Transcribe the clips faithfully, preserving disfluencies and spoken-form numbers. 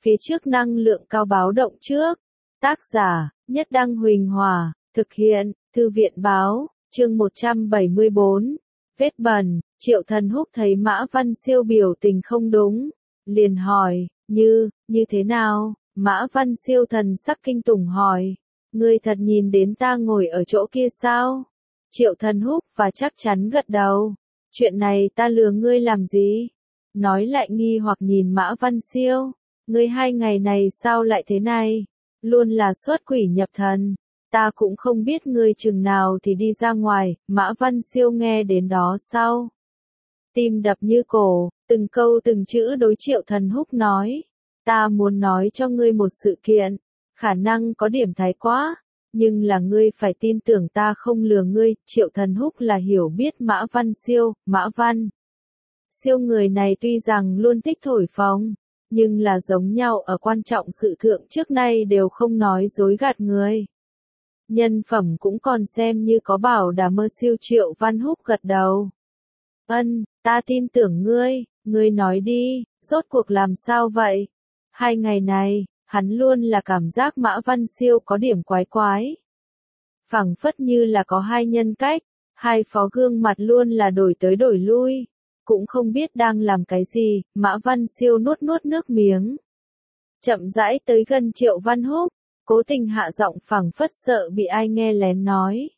phía trước năng lượng cao báo động trước. Tác giả, Nhất Đăng Huỳnh Hòa, thực hiện, Thư viện Báo, chương một trăm bảy mươi bốn. Vết bẩn, Triệu Thần Húc thấy Mã Văn Siêu biểu tình không đúng, liền hỏi, như, như thế nào? Mã Văn Siêu thần sắc kinh tủng hỏi, ngươi thật nhìn đến ta ngồi ở chỗ kia sao? Triệu Thần Húc và chắc chắn gật đầu, chuyện này ta lừa ngươi làm gì? Nói lại nghi hoặc nhìn Mã Văn Siêu, ngươi hai ngày này sao lại thế này? Luôn là xuất quỷ nhập thần, ta cũng không biết ngươi chừng nào thì đi ra ngoài. Mã Văn Siêu nghe đến đó sau, tim đập như cổ, từng câu từng chữ đối Triệu Thần Húc nói, ta muốn nói cho ngươi một sự kiện, khả năng có điểm thái quá, nhưng là ngươi phải tin tưởng ta không lừa ngươi. Triệu Thần Húc là hiểu biết Mã Văn Siêu. Mã Văn Siêu người này tuy rằng luôn thích thổi phồng, nhưng là giống nhau ở quan trọng sự thượng trước nay đều không nói dối gạt người. Nhân phẩm cũng còn xem như có bảo đảm mơ siêu. Triệu Văn Húc gật đầu. Ân, ta tin tưởng ngươi, ngươi nói đi, rốt cuộc làm sao vậy? Hai ngày này, hắn luôn là cảm giác Mã Văn Siêu có điểm quái quái. Phảng phất như là có hai nhân cách, hai phó gương mặt luôn là đổi tới đổi lui. Cũng không biết đang làm cái gì. Mã Văn Siêu nuốt nuốt nước miếng, chậm rãi tới gần Triệu Văn Húc, cố tình hạ giọng phảng phất sợ bị ai nghe lén nói.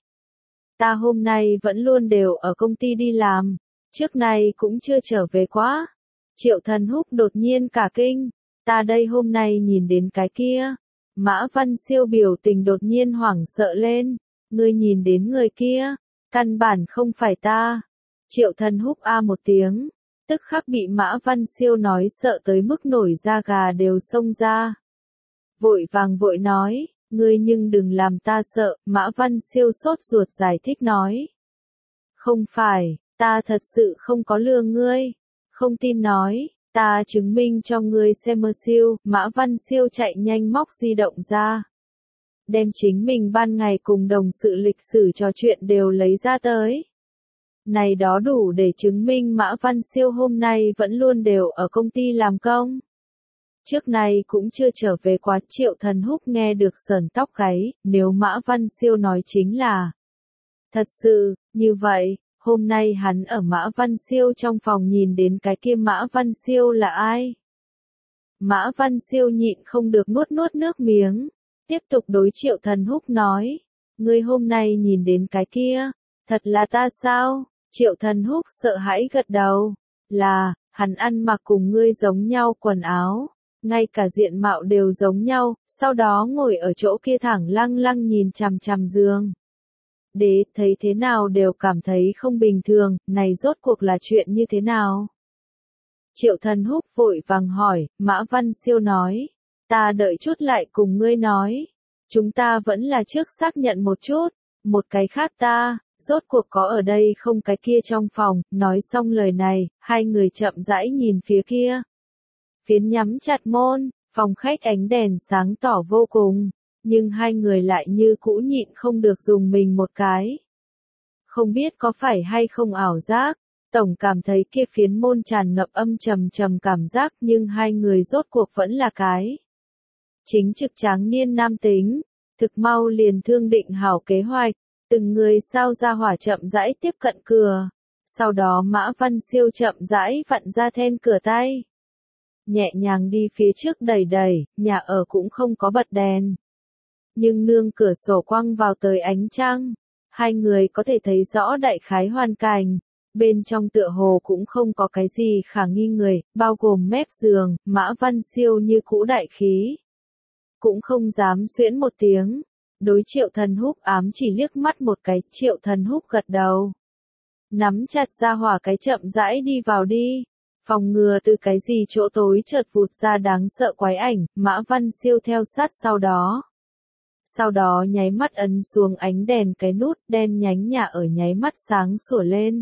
Ta hôm nay vẫn luôn đều ở công ty đi làm, trước này cũng chưa trở về quá. Triệu Thần Húc đột nhiên cả kinh, ta đây hôm nay nhìn đến cái kia. Mã Văn Siêu biểu tình đột nhiên hoảng sợ lên, ngươi nhìn đến người kia, căn bản không phải ta. Triệu Thần Húc a một tiếng, tức khắc bị Mã Văn Siêu nói sợ tới mức nổi da gà đều xông ra. Vội vàng vội nói, ngươi nhưng đừng làm ta sợ. Mã Văn Siêu sốt ruột giải thích nói. Không phải, ta thật sự không có lừa ngươi. Không tin nói, ta chứng minh cho ngươi xem. Mơ Siêu. Mã Văn Siêu chạy nhanh móc di động ra, đem chính mình ban ngày cùng đồng sự lịch sử trò chuyện đều lấy ra tới. Này đó đủ để chứng minh Mã Văn Siêu hôm nay vẫn luôn đều ở công ty làm công. Trước này cũng chưa trở về quá. Triệu Thần Húc nghe được sởn tóc gáy, nếu Mã Văn Siêu nói chính là thật sự, như vậy, hôm nay hắn ở Mã Văn Siêu trong phòng nhìn đến cái kia Mã Văn Siêu là ai? Mã Văn Siêu nhịn không được nuốt nuốt nước miếng, tiếp tục đối Triệu Thần Húc nói, ngươi hôm nay nhìn đến cái kia, thật là ta sao? Triệu Thần Húc sợ hãi gật đầu, là, hắn ăn mặc cùng ngươi giống nhau quần áo, ngay cả diện mạo đều giống nhau, sau đó ngồi ở chỗ kia thẳng lăng lăng nhìn chằm chằm giường. Đế thấy thế nào đều cảm thấy không bình thường, này rốt cuộc là chuyện như thế nào? Triệu Thần Húc vội vàng hỏi. Mã Văn Siêu nói, ta đợi chút lại cùng ngươi nói, chúng ta vẫn là trước xác nhận một chút, một cái khác ta, rốt cuộc có ở đây không cái kia trong phòng. Nói xong lời này, hai người chậm rãi nhìn phía kia. Phiến nhắm chặt môn, phòng khách ánh đèn sáng tỏ vô cùng, nhưng hai người lại như cũ nhịn không được dùng mình một cái. Không biết có phải hay không ảo giác, tổng cảm thấy kia phiến môn tràn ngập âm trầm trầm cảm giác, nhưng hai người rốt cuộc vẫn là cái chính trực tráng niên nam tính, thực mau liền thương định hảo kế hoạch. Từng người sao ra hỏa chậm rãi tiếp cận cửa, sau đó Mã Văn Siêu chậm rãi vặn ra then cửa tay, nhẹ nhàng đi phía trước đẩy đẩy. Nhà ở cũng không có bật đèn, nhưng nương cửa sổ quăng vào tới ánh trăng, hai người có thể thấy rõ đại khái hoàn cảnh. Bên trong tựa hồ cũng không có cái gì khả nghi người, bao gồm mép giường. Mã Văn Siêu như cũ đại khí, cũng không dám xuyễn một tiếng. Đối Triệu Thần Húc ám chỉ liếc mắt một cái. Triệu Thần Húc gật đầu, nắm chặt ra hỏa cái chậm rãi đi vào đi, phòng ngừa từ cái gì chỗ tối chợt vụt ra đáng sợ quái ảnh. Mã Văn Siêu theo sát sau đó, sau đó nháy mắt ấn xuống ánh đèn cái nút, đen nhánh nhà ở nháy mắt sáng sủa lên.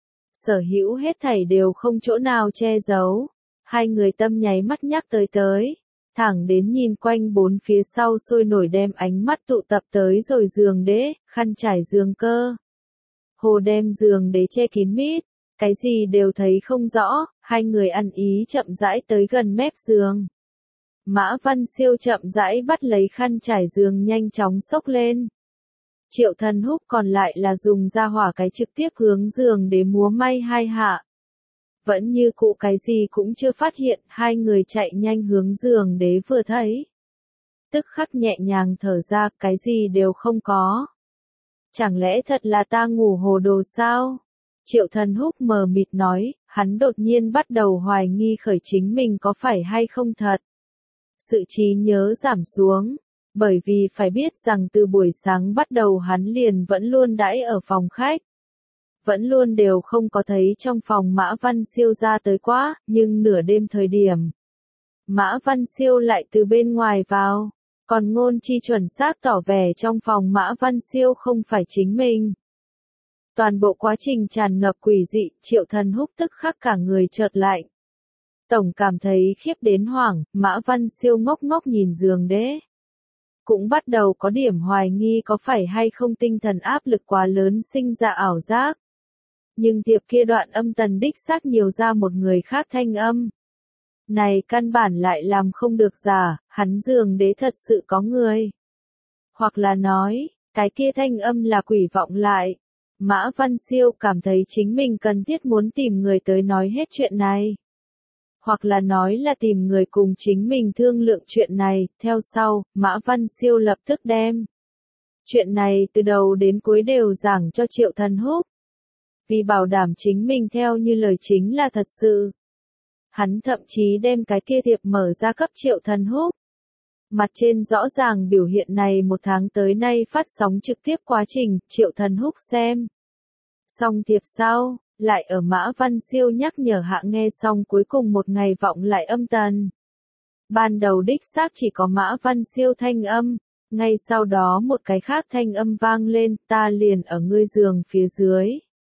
Sở hữu hết thảy đều không chỗ nào che giấu, hai người tâm nháy mắt nhắc tới tới. Thẳng đến nhìn quanh bốn phía sau sôi nổi đem ánh mắt tụ tập tới rồi giường đế, khăn trải giường cơ. Hồ đem giường đế che kín mít, cái gì đều thấy không rõ. Hai người ăn ý chậm rãi tới gần mép giường. Mã Văn Siêu chậm rãi bắt lấy khăn trải giường nhanh chóng xốc lên. Triệu Thần Húc còn lại là dùng ra hỏa cái trực tiếp hướng giường để múa may hai hạ. Vẫn như cụ cái gì cũng chưa phát hiện, hai người chạy nhanh hướng giường đế vừa thấy. Tức khắc nhẹ nhàng thở ra, cái gì đều không có. Chẳng lẽ thật là ta ngủ hồ đồ sao? Triệu Thần Húc mờ mịt nói, hắn đột nhiên bắt đầu hoài nghi khởi chính mình có phải hay không thật. Sự trí nhớ giảm xuống, bởi vì phải biết rằng từ buổi sáng bắt đầu hắn liền vẫn luôn đãi ở phòng khách. Vẫn luôn đều không có thấy trong phòng Mã Văn Siêu ra tới quá, nhưng nửa đêm thời điểm. Mã Văn Siêu lại từ bên ngoài vào, còn ngôn chi chuẩn xác tỏ vẻ trong phòng Mã Văn Siêu không phải chính mình. Toàn bộ quá trình tràn ngập quỷ dị, Triệu Thần Húc tức khắc cả người chợt lạnh. Tổng cảm thấy khiếp đến hoảng, Mã Văn Siêu ngốc ngốc nhìn giường đế. Cũng bắt đầu có điểm hoài nghi có phải hay không tinh thần áp lực quá lớn sinh ra ảo giác. Nhưng tiệp kia đoạn âm tần đích xác nhiều ra một người khác thanh âm. Này căn bản lại làm không được giả, hắn giường đế thật sự có người. Hoặc là nói, cái kia thanh âm là quỷ vọng lại. Mã Văn Siêu cảm thấy chính mình cần thiết muốn tìm người tới nói hết chuyện này. Hoặc là nói là tìm người cùng chính mình thương lượng chuyện này, theo sau, Mã Văn Siêu lập tức đem. Chuyện này từ đầu đến cuối đều giảng cho Triệu Thần Húc. Vì bảo đảm chính mình theo như lời chính là thật sự. Hắn thậm chí đem cái kia thiệp mở ra cấp Triệu Thần Húc. Mặt trên rõ ràng biểu hiện này một tháng tới nay phát sóng trực tiếp quá trình, Triệu Thần Húc xem. Xong thiệp sau, lại ở Mã Văn Siêu nhắc nhở hạ nghe xong cuối cùng một ngày vọng lại âm tần. Ban đầu đích xác chỉ có Mã Văn Siêu thanh âm, ngay sau đó một cái khác thanh âm vang lên, ta liền ở ngươi giường phía dưới.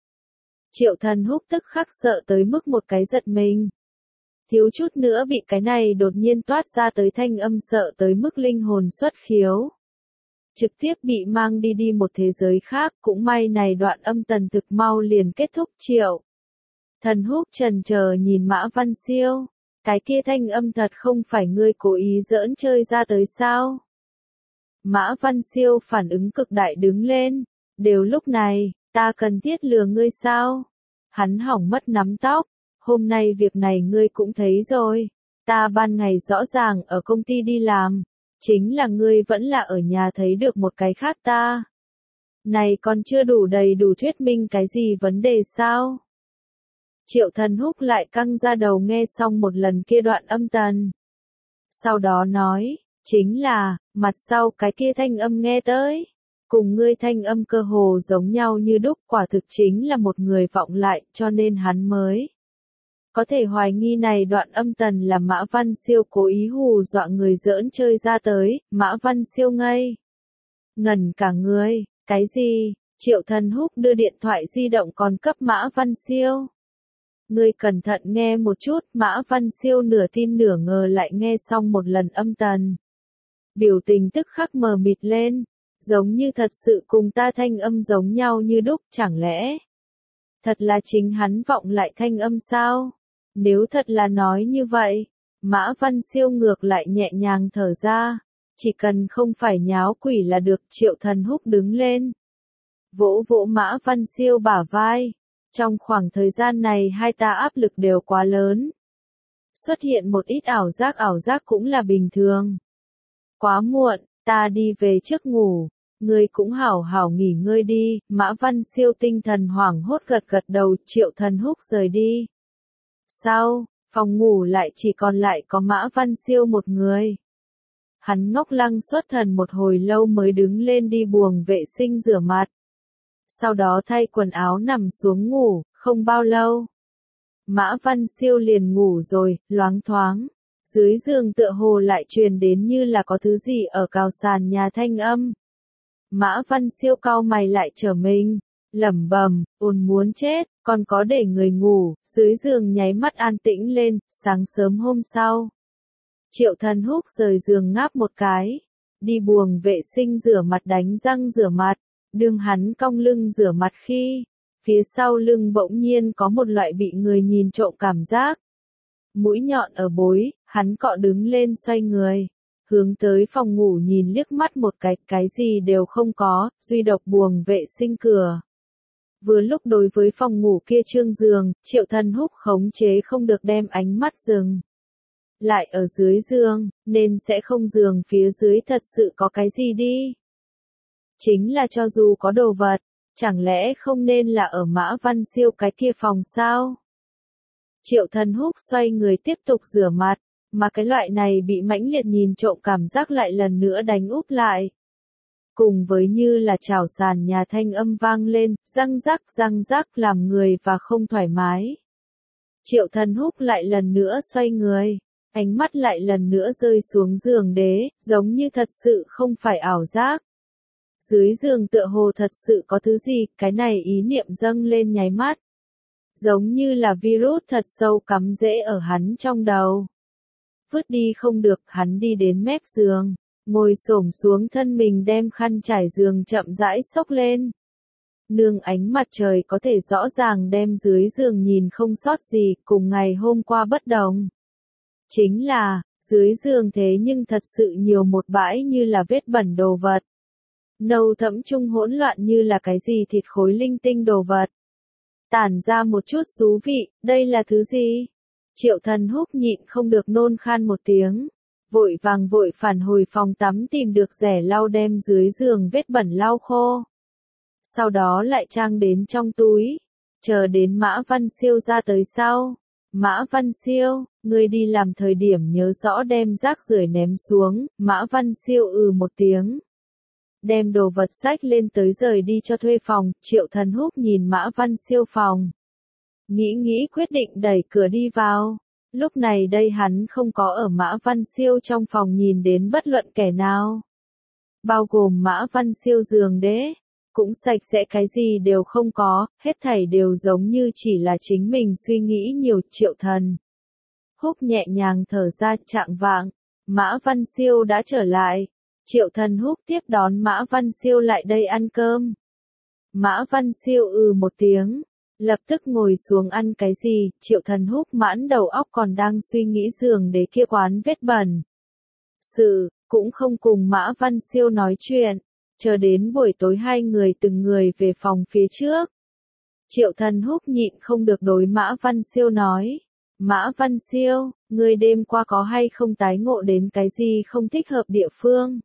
Triệu Thần Húc tức khắc sợ tới mức một cái giật mình. Thiếu chút nữa bị cái này đột nhiên toát ra tới thanh âm sợ tới mức linh hồn xuất khiếu. Trực tiếp bị mang đi đi một thế giới khác, cũng may này đoạn âm tần thực mau liền kết thúc. Triệu Thần Húc trần chờ nhìn Mã Văn Siêu, cái kia thanh âm thật không phải ngươi cố ý giỡn chơi ra tới sao? Mã Văn Siêu phản ứng cực đại đứng lên, đều lúc này, ta cần thiết lừa ngươi sao? Hắn hỏng mất nắm tóc, hôm nay việc này ngươi cũng thấy rồi, ta ban ngày rõ ràng ở công ty đi làm. Chính là ngươi vẫn là ở nhà thấy được một cái khác ta. Này còn chưa đủ đầy đủ thuyết minh cái gì vấn đề sao? Triệu Thần Húc lại căng ra đầu nghe xong một lần kia đoạn âm tần. Sau đó nói, chính là, mặt sau cái kia thanh âm nghe tới. Cùng ngươi thanh âm cơ hồ giống nhau như đúc, quả thực chính là một người vọng lại, cho nên hắn mới. Có thể hoài nghi này đoạn âm tần là Mã Văn Siêu cố ý hù dọa người giỡn chơi ra tới, Mã Văn Siêu ngây. Ngần cả người, cái gì? Triệu Thần Húc đưa điện thoại di động còn cấp Mã Văn Siêu. Ngươi cẩn thận nghe một chút, Mã Văn Siêu nửa tin nửa ngờ lại nghe xong một lần âm tần. Biểu tình tức khắc mờ mịt lên, giống như thật sự cùng ta thanh âm giống nhau như đúc, chẳng lẽ? Thật là chính hắn vọng lại thanh âm sao? Nếu thật là nói như vậy, Mã Văn Siêu ngược lại nhẹ nhàng thở ra, chỉ cần không phải nháo quỷ là được. Triệu Thần Húc đứng lên, vỗ vỗ Mã Văn Siêu bả vai, trong khoảng thời gian này hai ta áp lực đều quá lớn. Xuất hiện một ít ảo giác ảo giác cũng là bình thường. Quá muộn, ta đi về trước ngủ, ngươi cũng hảo hảo nghỉ ngơi đi. Mã Văn Siêu tinh thần hoảng hốt gật gật đầu. Triệu Thần Húc rời đi. Sau, phòng ngủ lại chỉ còn lại có Mã Văn Siêu một người. Hắn ngốc lăng xuất thần một hồi lâu mới đứng lên đi buồng vệ sinh rửa mặt. Sau đó thay quần áo nằm xuống ngủ, không bao lâu. Mã Văn Siêu liền ngủ rồi, loáng thoáng. Dưới giường tựa hồ lại truyền đến như là có thứ gì ở cào sàn nhà thanh âm. Mã Văn Siêu cau mày lại trở mình, lẩm bẩm, ồn muốn chết, còn có để người ngủ. Dưới giường nháy mắt an tĩnh lên. Sáng sớm hôm sau, Triệu Thần Húc rời giường ngáp một cái, đi buồng vệ sinh rửa mặt đánh răng rửa mặt. Đương hắn cong lưng rửa mặt khi, phía sau lưng bỗng nhiên có một loại bị người nhìn trộm cảm giác. Mũi nhọn ở bối, hắn cọ đứng lên xoay người. Hướng tới phòng ngủ nhìn liếc mắt một cái, cái gì đều không có, duy độc buồng vệ sinh cửa. Vừa lúc đối với phòng ngủ kia trương giường, Triệu Thần Húc khống chế không được đem ánh mắt dừng lại ở dưới giường, nên sẽ không giường phía dưới thật sự có cái gì đi. Chính là cho dù có đồ vật, chẳng lẽ không nên là ở Mã Văn Siêu cái kia phòng sao? Triệu Thần Húc xoay người tiếp tục rửa mặt, mà cái loại này bị mãnh liệt nhìn trộm cảm giác lại lần nữa đánh úp lại. Cùng với như là chảo sàn nhà thanh âm vang lên, răng rắc răng rắc làm người và không thoải mái. Triệu Thần Húc lại lần nữa xoay người, ánh mắt lại lần nữa rơi xuống giường đế, giống như thật sự không phải ảo giác. Dưới giường tựa hồ thật sự có thứ gì, cái này ý niệm dâng lên nháy mắt. Giống như là virus thật sâu cắm rễ ở hắn trong đầu. Vứt đi không được, hắn đi đến mép giường, ngồi xổm xuống thân mình đem khăn trải giường chậm rãi xốc lên. Nương ánh mặt trời có thể rõ ràng đem dưới giường nhìn không sót gì, cùng ngày hôm qua bất đồng. Chính là, dưới giường thế nhưng thật sự nhiều một bãi như là vết bẩn đồ vật. Nâu thẫm trung hỗn loạn như là cái gì thịt khối linh tinh đồ vật. Tản ra một chút xú vị, đây là thứ gì? Triệu Thần Húc nhịn không được nôn khan một tiếng. Vội vàng vội phản hồi phòng tắm tìm được rẻ lau đem dưới giường vết bẩn lau khô. Sau đó lại trang đến trong túi. Chờ đến Mã Văn Siêu ra tới sau. Mã Văn Siêu, ngươi đi làm thời điểm nhớ rõ đem rác rưởi ném xuống. Mã Văn Siêu ừ một tiếng. Đem đồ vật sách lên tới rời đi cho thuê phòng. Triệu Thần Húc nhìn Mã Văn Siêu phòng. Nghĩ nghĩ quyết định đẩy cửa đi vào. Lúc này đây hắn không có ở Mã Văn Siêu trong phòng nhìn đến bất luận kẻ nào. Bao gồm Mã Văn Siêu giường đế. Cũng sạch sẽ, cái gì đều không có, hết thảy đều giống như chỉ là chính mình suy nghĩ nhiều. Triệu Thần Húc nhẹ nhàng thở ra. Chạng vạng, Mã Văn Siêu đã trở lại. Triệu Thần Húc tiếp đón Mã Văn Siêu lại đây ăn cơm. Mã Văn Siêu ừ một tiếng, lập tức ngồi xuống ăn cái gì. Triệu Thần Húc mãn đầu óc còn đang suy nghĩ giường đế kia quán vết bẩn. Sự, cũng không cùng Mã Văn Siêu nói chuyện, chờ đến buổi tối hai người từng người về phòng phía trước. Triệu Thần Húc nhịn không được đối Mã Văn Siêu nói. Mã Văn Siêu, ngươi đêm qua có hay không tái ngộ đến cái gì không thích hợp địa phương?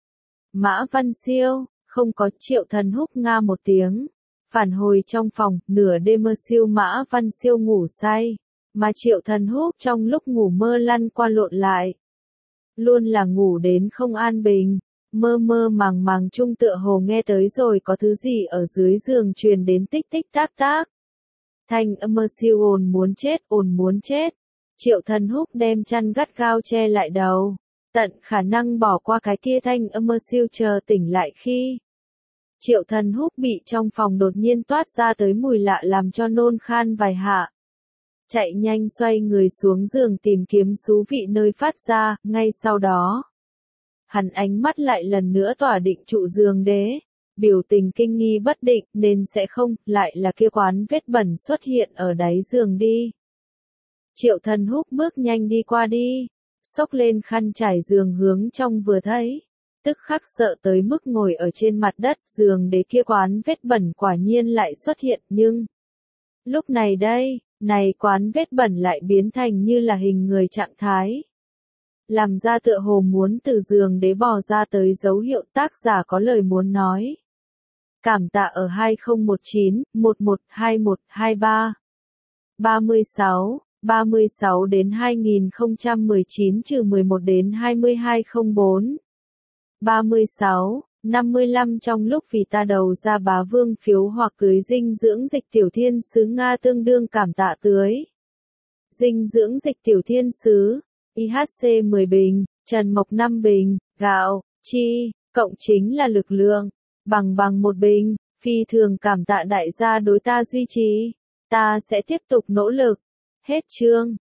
Mã Văn Siêu, không có. Triệu Thần Húc nga một tiếng. Phản hồi trong phòng, nửa đêm mơ siêu Mã Văn Siêu ngủ say. Mà Triệu Thần Húc trong lúc ngủ mơ lăn qua lộn lại. Luôn là ngủ đến không an bình. Mơ mơ màng màng chung tựa hồ nghe tới rồi có thứ gì ở dưới giường truyền đến tích tích tác tác. Thanh âm mơ siêu ồn muốn chết, ồn muốn chết. Triệu Thần Húc đem chăn gắt gao che lại đầu. Tận khả năng bỏ qua cái kia thanh âm mơ siêu chờ tỉnh lại khi. Triệu Thần Húc bị trong phòng đột nhiên toát ra tới mùi lạ làm cho nôn khan vài hạ. Chạy nhanh xoay người xuống giường tìm kiếm xú vị nơi phát ra, ngay sau đó. Hắn ánh mắt lại lần nữa tỏa định trụ giường đế, biểu tình kinh nghi bất định nên sẽ không, lại là kia quán vết bẩn xuất hiện ở đáy giường đi. Triệu Thần Húc bước nhanh đi qua đi, xốc lên khăn trải giường hướng trong vừa thấy. Tức khắc sợ tới mức ngồi ở trên mặt đất, giường đế kia quán vết bẩn quả nhiên lại xuất hiện, nhưng lúc này đây, này quán vết bẩn lại biến thành như là hình người trạng thái. Làm ra tựa hồ muốn từ giường đế bò ra tới dấu hiệu. Tác giả có lời muốn nói. Cảm tạ ở hai không một chín, một một hai một hai ba. ba mươi sáu, ba mươi sáu đến hai nghìn không trăm mười chín trừ mười một đến hai mươi hai không bốn. ba mươi sáu, năm mươi lăm trong lúc vì ta đầu ra bá vương phiếu hoặc tưới dinh dưỡng dịch tiểu thiên sứ Nga tương đương cảm tạ tưới. Dinh dưỡng dịch tiểu thiên sứ, i hát xê mười bình, Trần Mộc năm bình, gạo, chi, cộng chính là lực lượng, bằng bằng một bình, phi thường cảm tạ đại gia đối ta duy trì, ta sẽ tiếp tục nỗ lực. Hết chương.